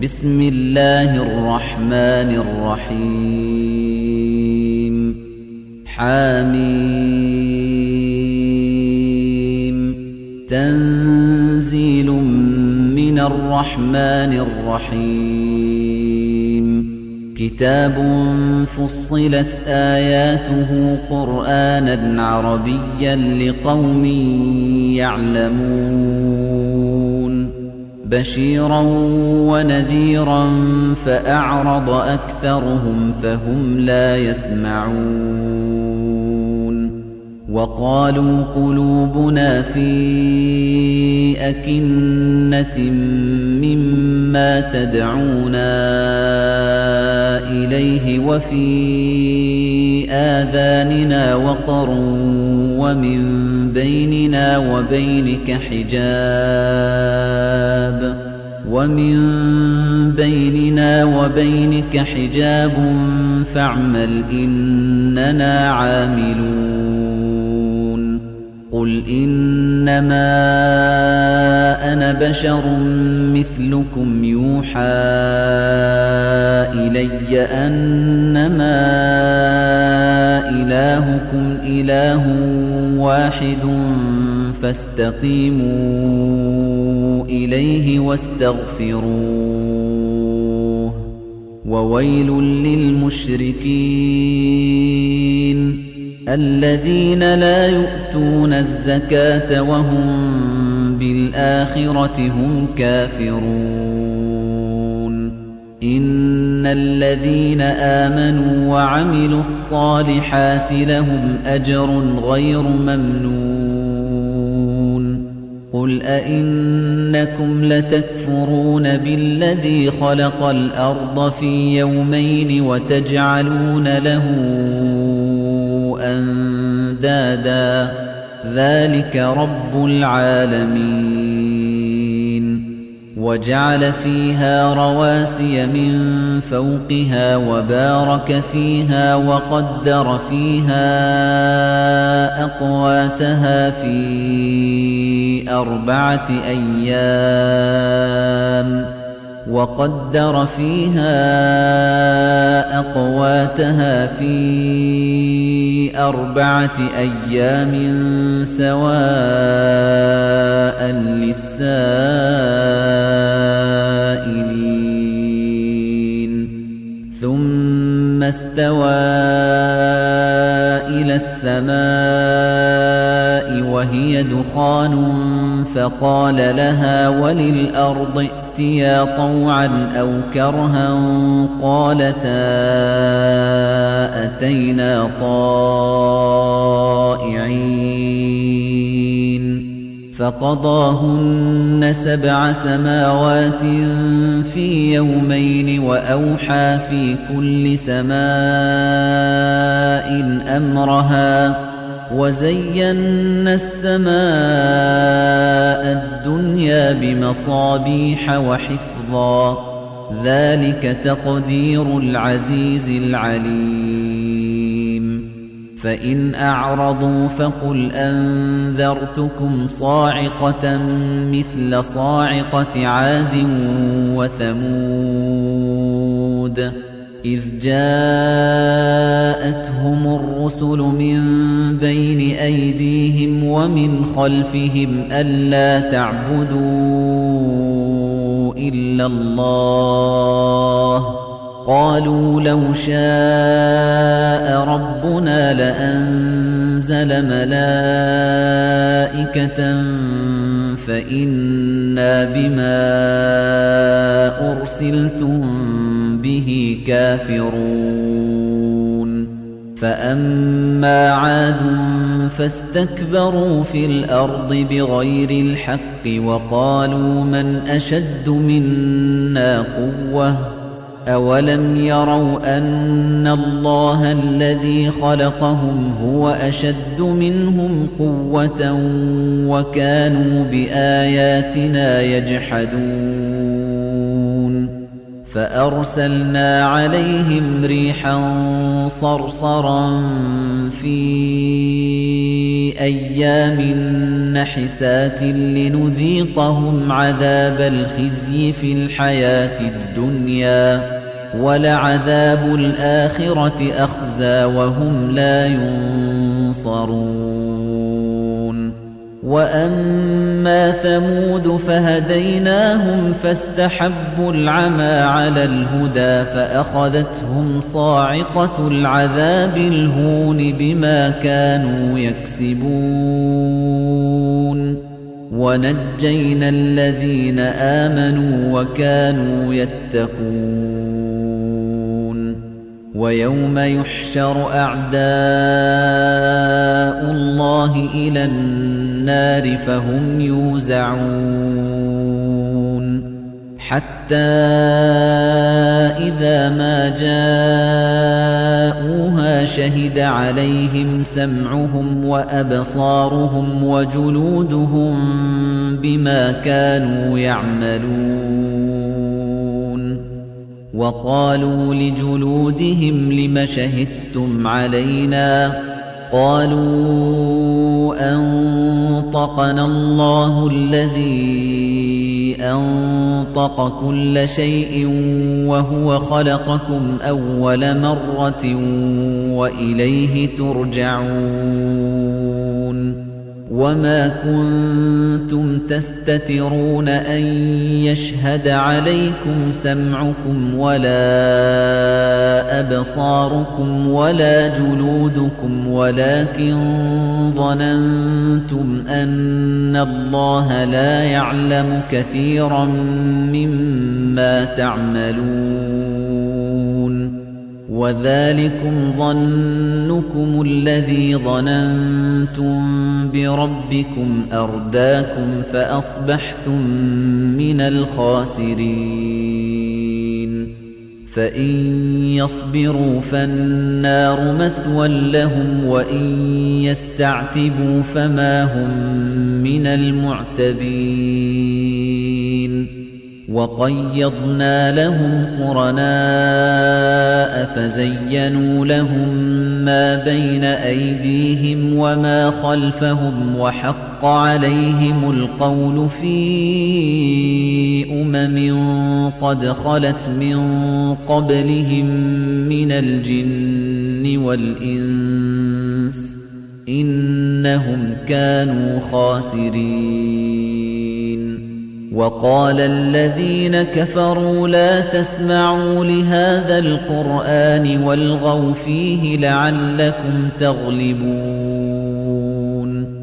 بسم الله الرحمن الرحيم حميم تنزيل من الرحمن الرحيم كتاب فصلت آياته قرآنا عربيا لقوم يعلمون بشيرا ونذيرا فأعرض أكثرهم فهم لا يسمعون وقالوا قلوبنا في أكنة مما تدعونا إليه وفي آذاننا وقر ومن بيننا وبينك حجاب فاعمل إننا عاملون قل إنما أنا بشر مثلكم يوحى إلي أنما إلهكم إله واحد فاستقيموا إليه واستغفروه وويل للمشركين الذين لا يؤتون الزكاة وهم بالآخرة هم كافرون إن الذين آمنوا وعملوا الصالحات لهم أجر غير ممنون قل أئنكم لتكفرون بالذي خلق الأرض في يومين وتجعلون له أندادا ذلك رب العالمين وجعل فيها رواسي من فوقها وبارك فيها وقدر فيها أقواتها في 4 أيام سواء للسائلين ثم استوى إلى السماء وهي دخان فقال لها وللأرض ائتيا طوعا أو كرها قالتا أتينا طائعين فقضاهن 7 سماوات في يومين وأوحى في كل سماء أمرها وزينا السماء الدنيا بمصابيح وحفظا ذلك تقدير العزيز العليم فإن أعرضوا فقل أنذرتكم صاعقة مثل صاعقة عاد وثمود إذ جاءتهم الرسل من بين أيديهم ومن خلفهم ألا تعبدوا إلا الله قالوا لو شاء ربنا لأنزل ملائكة فإنا بما أرسلتم به كافرون فأما عاد فاستكبروا في الأرض بغير الحق وقالوا من أشد منا قوة أولم يروا أن الله الذي خلقهم هو أشد منهم قوة وكانوا بآياتنا يجحدون فأرسلنا عليهم ريحا صرصرا في أيام نحسات لنذيقهم عذاب الخزي في الحياة الدنيا ولعذاب الآخرة أخزى وهم لا ينصرون وأما ثمود فهديناهم فاستحبوا العمى على الهدى فأخذتهم صاعقة العذاب الهون بما كانوا يكسبون ونجينا الذين آمنوا وكانوا يتقون ويوم يحشر أعداء الله إلى النار فهم يوزعون حتى إذا ما جاءوها شهد عليهم سمعهم وأبصارهم وجلودهم بما كانوا يعملون وقالوا لجلودهم لم شهدتم علينا قالوا أنطقنا الله الذي أنطق كل شيء وهو خلقكم أول مرة وإليه ترجعون وما كنتم تستترون أن يشهد عليكم سمعكم ولا أبصاركم ولا جلودكم ولكن ظننتم أن الله لا يعلم كثيرا مما تعملون وذلكم ظنكم الذي ظننتم بربكم أرداكم فأصبحتم من الخاسرين فإن يصبروا فالنار مثوى لهم وإن يستعتبوا فما هم من المعتبين وقيضنا لهم قرناء فزينوا لهم ما بين أيديهم وما خلفهم وحق عليهم القول في قد خلت من قبلهم من الجن والإنس إنهم كانوا خاسرين وقال الذين كفروا لا تسمعوا لهذا القرآن والغوا فيه لعلكم تغلبون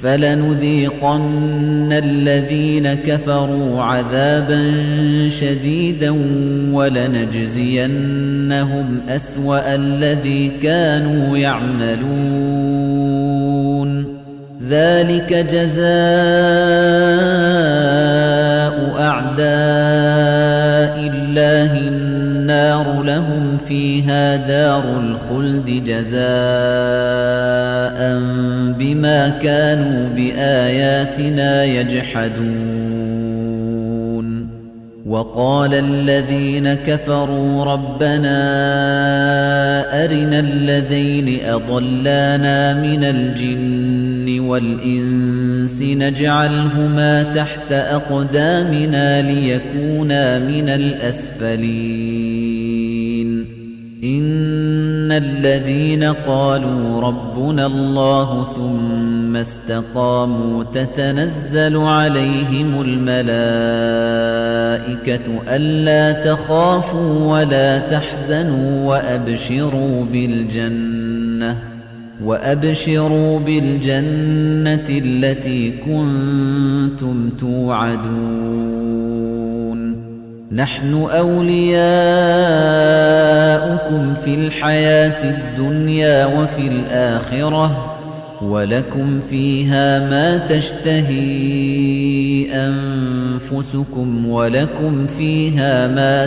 فلنذيقن الذين كفروا عذابا شديدا ولنجزينهم أسوأ الذي كانوا يعملون ذلك جزاء أعداء الله النار لهم فيها دار الخلد جزاء بما كانوا بآياتنا يجحدون وقال الذين كفروا ربنا أرنا الذين أضلانا من الجن والإنس نجعلهما تحت أقدامنا ليكونا من الأسفلين إن الذين قالوا ربنا الله ثم استقاموا تتنزل عليهم الملائكة ألا تخافوا ولا تحزنوا وأبشروا بالجنة التي كنتم توعدون نحن أولياؤكم في الحياة الدنيا وفي الآخرة ولكم فيها ما تشتهي أنفسكم ولكم فيها ما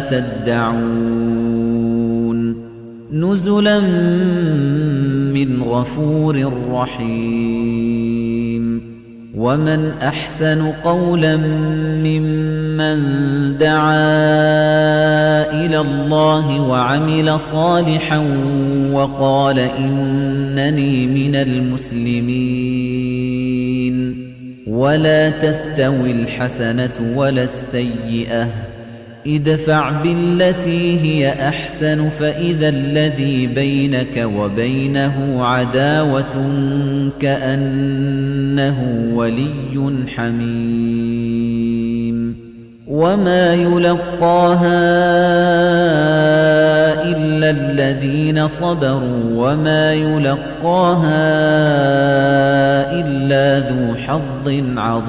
تدعون نزلا من غفور رحيم ومن أحسن قولا ممن دعا إلى الله وعمل صالحا وقال إنني من المسلمين ولا تستوي الحسنة ولا السيئة ادفع بالتي هي أحسن فإذا الذي بينك وبينه عداوة كأنه ولي حميم وما يلقاها إلا الذين صبروا وما يلقاها إلا ذو حظ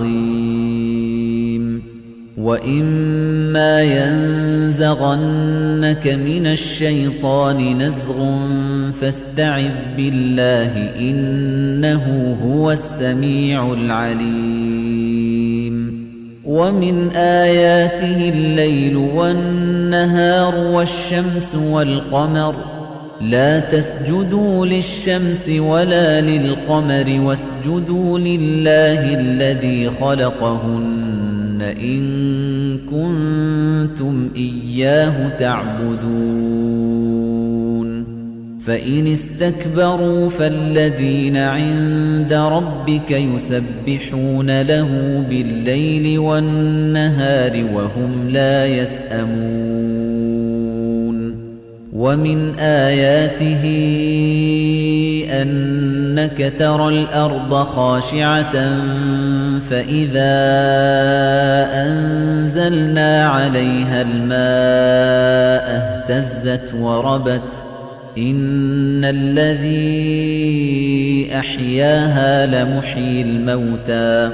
عظيم وإما ينزغنك من الشيطان نزغ فاستعذ بالله إنه هو السميع العليم ومن آياته الليل والنهار والشمس والقمر لا تسجدوا للشمس ولا للقمر واسجدوا لله الذي خلقهن إن كنتم إياه تعبدون فإن استكبروا فالذين عند ربك يسبحون له بالليل والنهار وهم لا يسأمون ومن آياته أنك ترى الأرض خاشعة فإذا أنزلنا عليها الماء اهتزت وربت إن الذي أحياها لمحيي الموتى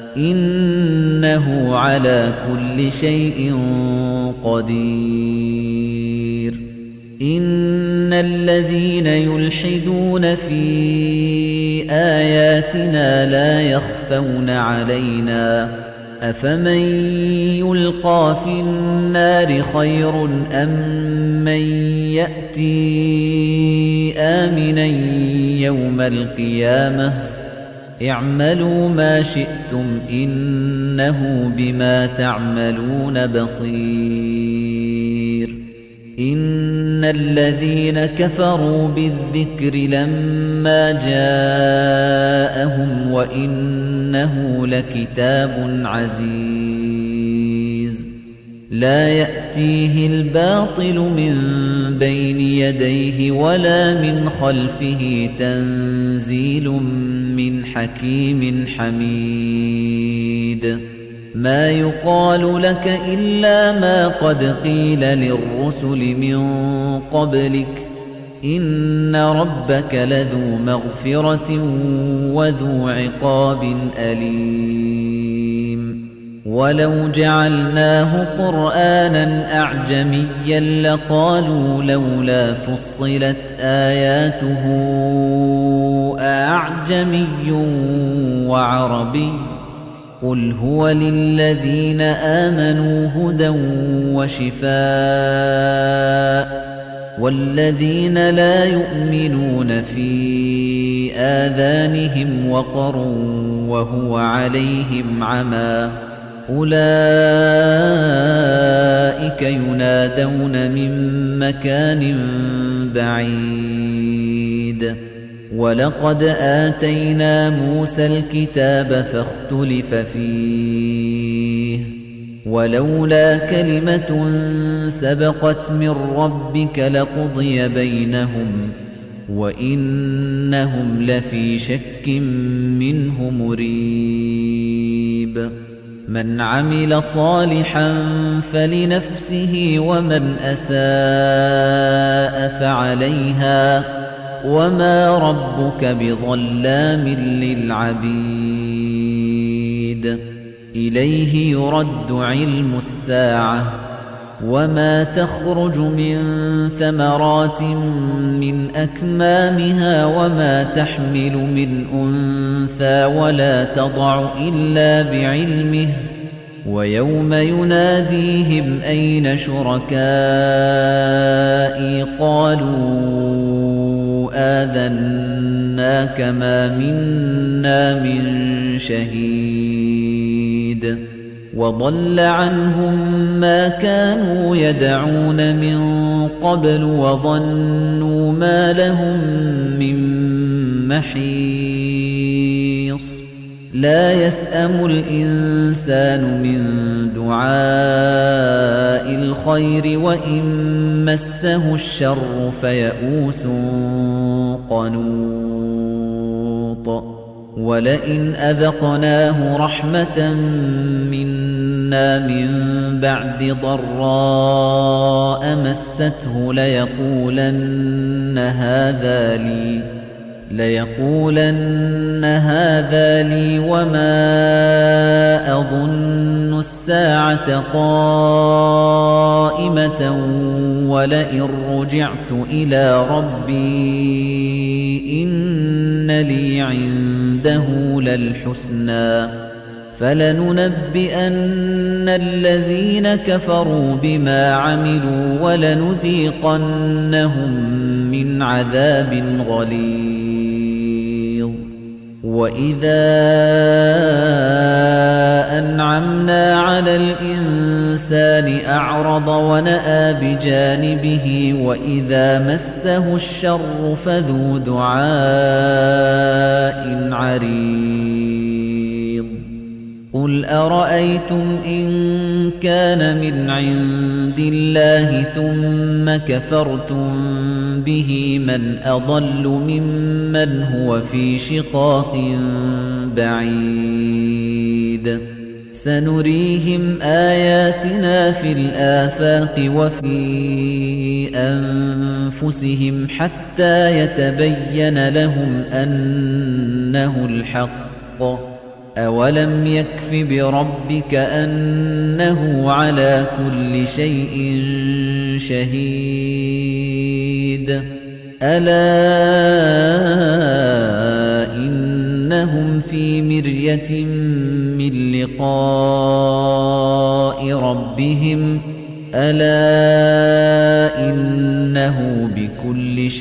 إنه على كل شيء قدير إن الذين يلحدون في آياتنا لا يخفون علينا أفمن يلقى في النار خير أم من يأتي آمنا يوم القيامة اعملوا ما شئتم إنه بما تعملون بصير إن الذين كفروا بالذكر لما جاءهم وإنه لكتاب عزيز لا يأتيه الباطل من بين يديه ولا من خلفه تنزيل من حكيم حميد ما يقال لك إلا ما قد قيل للرسل من قبلك إن ربك لذو مغفرة وذو عقاب أليم ولو جعلناه قرآنا أعجميا لقالوا لولا فصلت آياته أعجمي وعربي قل هو للذين آمنوا هدى وشفاء والذين لا يؤمنون في آذانهم وقر وهو عليهم عمى أولئك ينادون من مكان بعيد ولقد آتينا موسى الكتاب فاختلف فيه ولولا كلمة سبقت من ربك لقضي بينهم وإنهم لفي شك منه مريب من عمل صالحا فلنفسه ومن أساء فعليها وما ربك بظلام للعبيد إليه يرد علم الساعة وما تخرج من ثمرات من أكمامها وما تحمل من أنثى ولا تضع إلا بعلمه ويوم يناديهم أين شركائي قالوا آذناك ما منا من شهيد وضل عنهم ما كانوا يدعون من قبل وظنوا ما لهم من محيص لا يسأم الإنسان من دعاء الخير وإن مسه الشر فيئوس قنوط ولئن أذقناه رحمة منا من بعد ضراء مسته ليقولن هذا لي وما أظن الساعة قائمة ولئن رجعت إلى ربي إن لي عنده للحسنى فلننبئن الذين كفروا بما عملوا ولنذيقنهم من عذاب غليظ وإذا أنعمنا على الإنسان أعرض ونأى بجانبه وإذا مسه الشر فذو دعاء عريض قل أرأيتم إن كان من عند الله ثم كفرتم به من أضل ممن هو في شقاق بعيد سنريهم آياتنا في الآفاق وفي أنفسهم حتى يتبين لهم أنه الحق أولم يكف بربك أنه على كل شيء شهيد ألا إنهم في مرية من لقاء ربهم ألا إنه بكل شيء